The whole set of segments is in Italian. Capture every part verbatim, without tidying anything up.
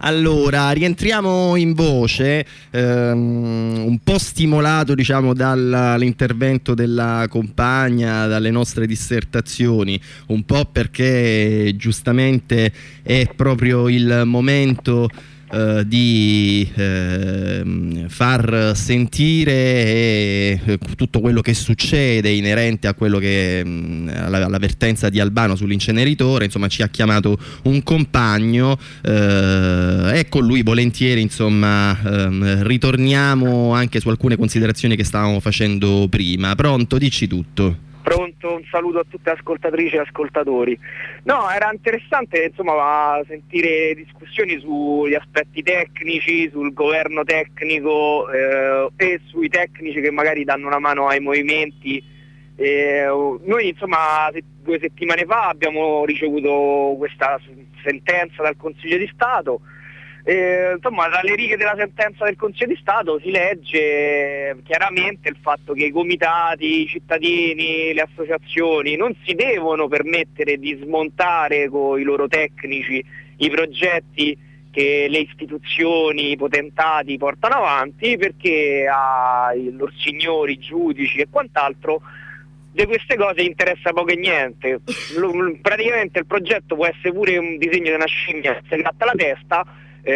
Allora, rientriamo in voce, ehm, un po' stimolato, diciamo, dall'intervento della compagna, dalle nostre dissertazioni, un po' perché giustamente è proprio il momento eh, di eh, far sentire eh, tutto quello che succede inerente a quello che mh, alla, all'avvertenza di Albano sull'inceneritore. Insomma, ci ha chiamato un compagno eh, e con lui volentieri, insomma, ehm, ritorniamo anche su alcune considerazioni che stavamo facendo prima. Pronto? Dici tutto. Pronto, un saluto a tutte ascoltatrici e ascoltatori. No, era interessante, insomma, sentire discussioni sugli aspetti tecnici, sul governo tecnico eh, e sui tecnici che magari danno una mano ai movimenti. Eh, noi, insomma, se, due settimane fa abbiamo ricevuto questa sentenza dal Consiglio di Stato. Eh, insomma, dalle righe della sentenza del Consiglio di Stato si legge chiaramente il fatto che i comitati, i cittadini, le associazioni non si devono permettere di smontare con i loro tecnici i progetti che le istituzioni, i potentati portano avanti, perché ai loro signori, giudici e quant'altro di queste cose interessa poco e niente. L- praticamente il progetto può essere pure un disegno di una scimmia che si gratta la testa.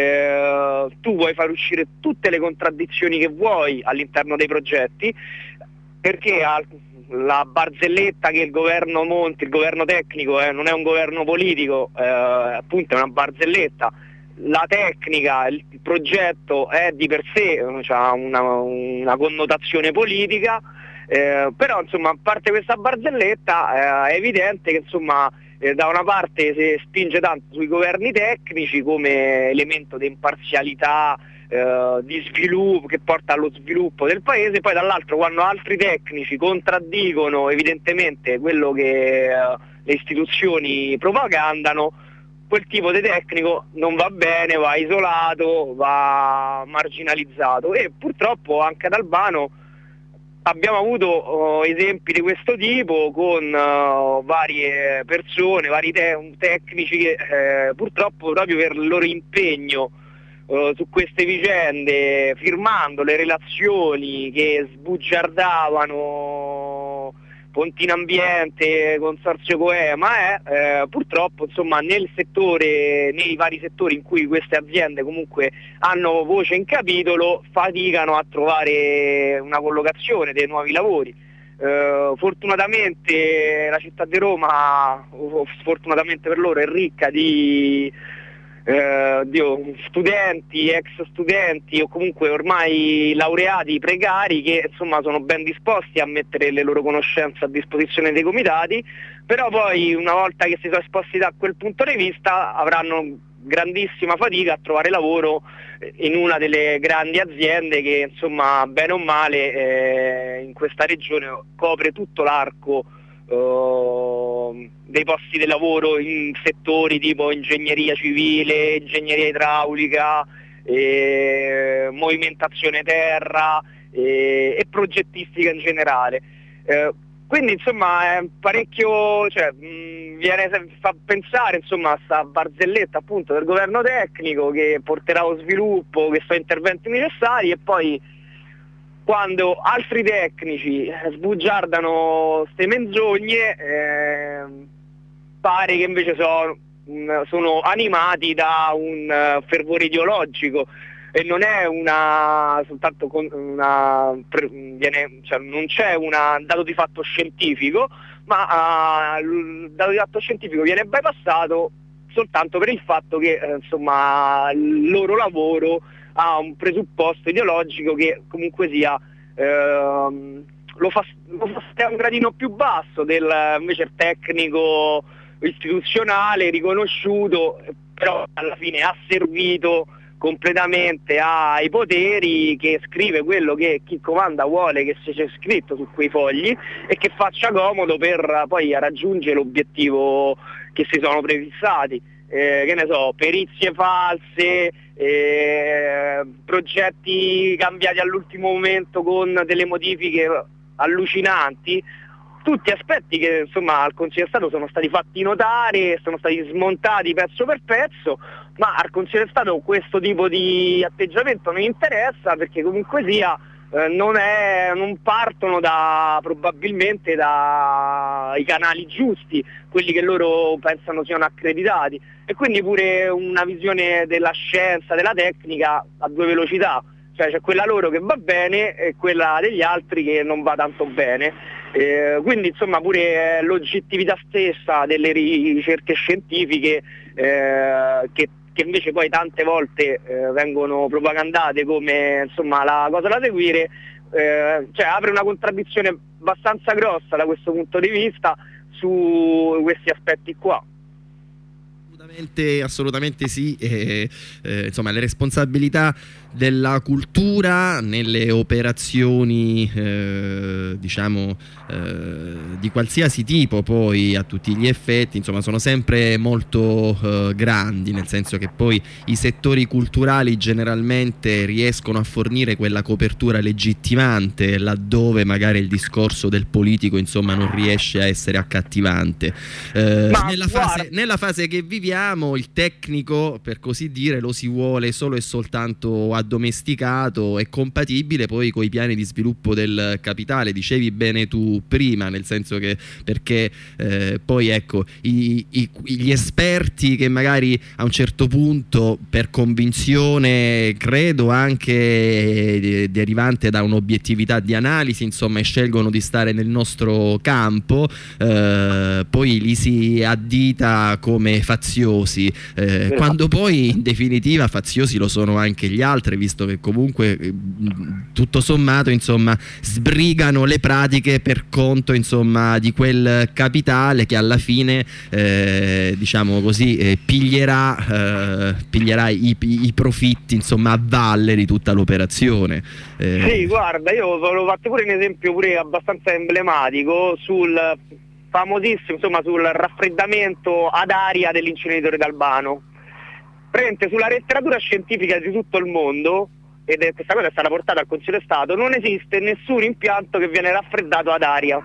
Eh, tu vuoi far uscire tutte le contraddizioni che vuoi all'interno dei progetti, perché la barzelletta che il governo Monti, il governo tecnico eh, non è un governo politico, eh, appunto è una barzelletta. La tecnica, il progetto è di per sé, ha una, una connotazione politica, eh, però insomma, a parte questa barzelletta eh, è evidente che insomma Eh, da una parte si spinge tanto sui governi tecnici come elemento di imparzialità, eh, di sviluppo, che porta allo sviluppo del paese, poi dall'altro quando altri tecnici contraddicono evidentemente quello che eh, le istituzioni propagandano, quel tipo di tecnico non va bene, va isolato, va marginalizzato. E purtroppo anche ad Albano abbiamo avuto uh, esempi di questo tipo con uh, varie persone, vari te- tecnici che eh, purtroppo proprio per il loro impegno uh, su queste vicende, firmando le relazioni che sbugiardavano Pontina Ambiente, Consorzio Coema, eh, eh, purtroppo insomma nel settore, nei vari settori in cui queste aziende comunque hanno voce in capitolo, faticano a trovare una collocazione dei nuovi lavori. Eh, fortunatamente la città di Roma, o sfortunatamente per loro, è ricca di eh, Dio, studenti, ex studenti o comunque ormai laureati precari che insomma sono ben disposti a mettere le loro conoscenze a disposizione dei comitati, però poi una volta che si sono esposti da quel punto di vista avranno grandissima fatica a trovare lavoro in una delle grandi aziende che insomma bene o male eh, in questa regione copre tutto l'arco Uh, dei posti di lavoro in settori tipo ingegneria civile, ingegneria idraulica, eh, movimentazione terra eh, e progettistica in generale. Eh, quindi insomma è parecchio, cioè, mh, viene, fa pensare insomma a sta barzelletta appunto del governo tecnico che porterà allo sviluppo, che sono interventi necessari, e poi quando altri tecnici sbugiardano ste menzogne eh, pare che invece sono, sono animati da un uh, fervore ideologico, e non è una soltanto con una viene, cioè non c'è un dato di fatto scientifico, ma uh, il dato di fatto scientifico viene bypassato soltanto per il fatto che eh, insomma il loro lavoro ha un presupposto ideologico che comunque sia ehm, lo fa, lo fa a un gradino più basso del invece il tecnico istituzionale riconosciuto, però alla fine ha servito completamente ai poteri, che scrive quello che chi comanda vuole che sia scritto su quei fogli e che faccia comodo per poi raggiungere l'obiettivo che si sono prefissati. Eh, che ne so, perizie false, eh, progetti cambiati all'ultimo momento con delle modifiche allucinanti, tutti aspetti che insomma al Consiglio di Stato sono stati fatti notare, sono stati smontati pezzo per pezzo. ma al Consiglio di Stato questo tipo di atteggiamento non interessa, perché comunque sia eh, non, è, non partono da, probabilmente dai canali giusti, quelli che loro pensano siano accreditati, e quindi pure una visione della scienza, della tecnica a due velocità, cioè c'è quella loro che va bene e quella degli altri che non va tanto bene. Eh, quindi insomma pure l'oggettività stessa delle ricerche scientifiche eh, che, che invece poi tante volte eh, vengono propagandate come insomma la cosa da seguire, eh, cioè apre una contraddizione abbastanza grossa da questo punto di vista su questi aspetti qua. Assolutamente, assolutamente sì, eh, eh, insomma le responsabilità della cultura nelle operazioni eh, diciamo eh, di qualsiasi tipo poi a tutti gli effetti insomma sono sempre molto eh, grandi, nel senso che poi i settori culturali generalmente riescono a fornire quella copertura legittimante laddove magari il discorso del politico insomma non riesce a essere accattivante. Eh, nella, fase, nella fase che viviamo il tecnico, per così dire, lo si vuole solo e soltanto addomesticato e compatibile poi con i piani di sviluppo del capitale. Dicevi bene tu prima, nel senso che perché eh, poi ecco i, i, gli esperti che magari a un certo punto per convinzione credo anche eh, derivante da un'obiettività di analisi insomma scelgono di stare nel nostro campo, eh, poi li si addita come faziosi, eh, quando poi in definitiva faziosi lo sono anche gli altri, visto che comunque tutto sommato insomma sbrigano le pratiche per conto insomma di quel capitale che alla fine eh, diciamo così eh, piglierà, eh, piglierà i, i profitti insomma a valle di tutta l'operazione. Eh. Sì, guarda, io volevo farti pure un esempio pure abbastanza emblematico sul famosissimo insomma sul raffreddamento ad aria dell'inceneritore d'Albano. Prende sulla letteratura scientifica di tutto il mondo, ed è, questa cosa è stata portata al Consiglio di Stato, non esiste nessun impianto che viene raffreddato ad aria.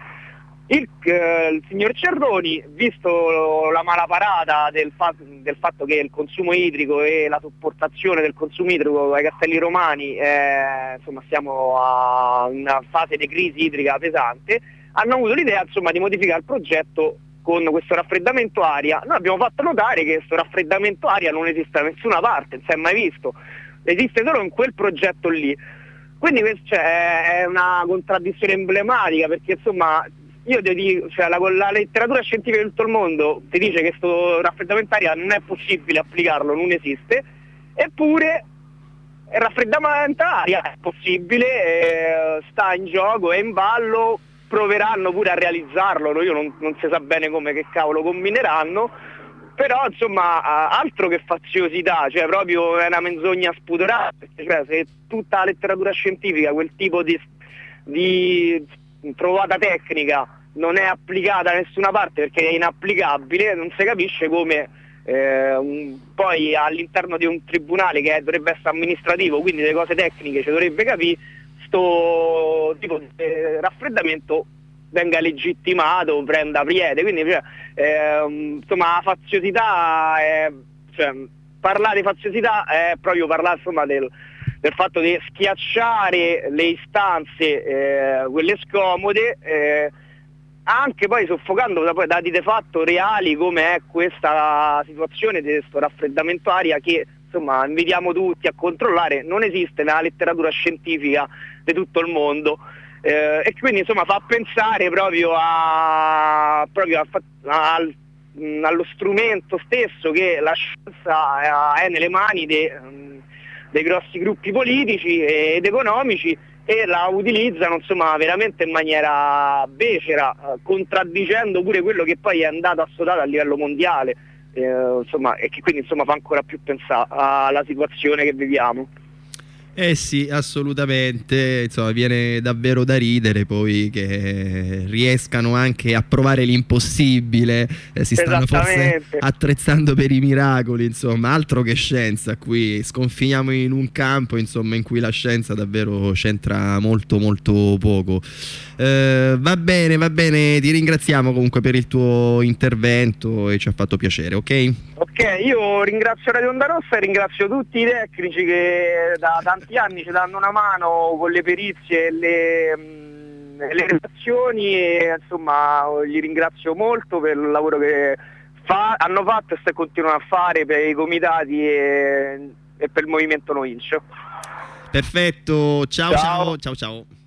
Il, eh, il signor Cerroni, visto la malaparata del, fa del fatto che il consumo idrico e la sopportazione del consumo idrico ai Castelli Romani, eh, insomma siamo a una fase di crisi idrica pesante, hanno avuto l'idea insomma di modificare il progetto con questo raffreddamento aria. Noi abbiamo fatto notare che questo raffreddamento aria non esiste da nessuna parte, non si è mai visto, esiste solo in quel progetto lì. Quindi questa è una contraddizione emblematica, perché insomma io ti dico, cioè, la, la letteratura scientifica di tutto il mondo ti dice che questo raffreddamento aria non è possibile applicarlo, non esiste, eppure il raffreddamento aria è possibile, eh, sta in gioco, è in ballo. Proveranno pure a realizzarlo, io non, non si sa bene come, che cavolo combineranno, però insomma altro che faziosità, cioè proprio è una menzogna spudorata, cioè, se tutta la letteratura scientifica, quel tipo di, di trovata tecnica non è applicata da nessuna parte perché è inapplicabile, non si capisce come eh, un, poi all'interno di un tribunale che è, dovrebbe essere amministrativo, quindi le cose tecniche ci dovrebbe capire, sto tipo di eh, raffreddamento venga legittimato, prenda priede, quindi cioè, eh, insomma la faziosità è, cioè, parlare di faziosità è proprio parlare insomma del, del fatto di schiacciare le istanze, eh, quelle scomode, eh, anche poi soffocando da poi dati di fatto reali come è questa situazione di questo raffreddamento aria che insomma invitiamo tutti a controllare, non esiste nella letteratura scientifica di tutto il mondo, eh, e quindi insomma fa pensare proprio, a, proprio a, a, allo strumento stesso che la scienza è nelle mani de, dei grossi gruppi politici ed economici, e la utilizzano insomma veramente in maniera becera, contraddicendo pure quello che poi è andato assodato a livello mondiale. Eh, insomma, e che quindi insomma fa ancora più pensare alla situazione che viviamo. Eh sì, assolutamente, insomma viene davvero da ridere poi che riescano anche a provare l'impossibile, eh, si stanno forse attrezzando per i miracoli, insomma, altro che scienza, qui sconfiniamo in un campo insomma in cui la scienza davvero c'entra molto molto poco. Eh, va bene, va bene, ti ringraziamo comunque per il tuo intervento e ci ha fatto piacere, ok? Ok. Ok, io ringrazio Radio Onda Rossa e ringrazio tutti i tecnici che da tanti anni ci danno una mano con le perizie e le, mh, le redazioni, e insomma li ringrazio molto per il lavoro che fa, hanno fatto e continuano a fare per i comitati e, e per il movimento No Inch. Perfetto, ciao ciao Ciao. ciao ciao.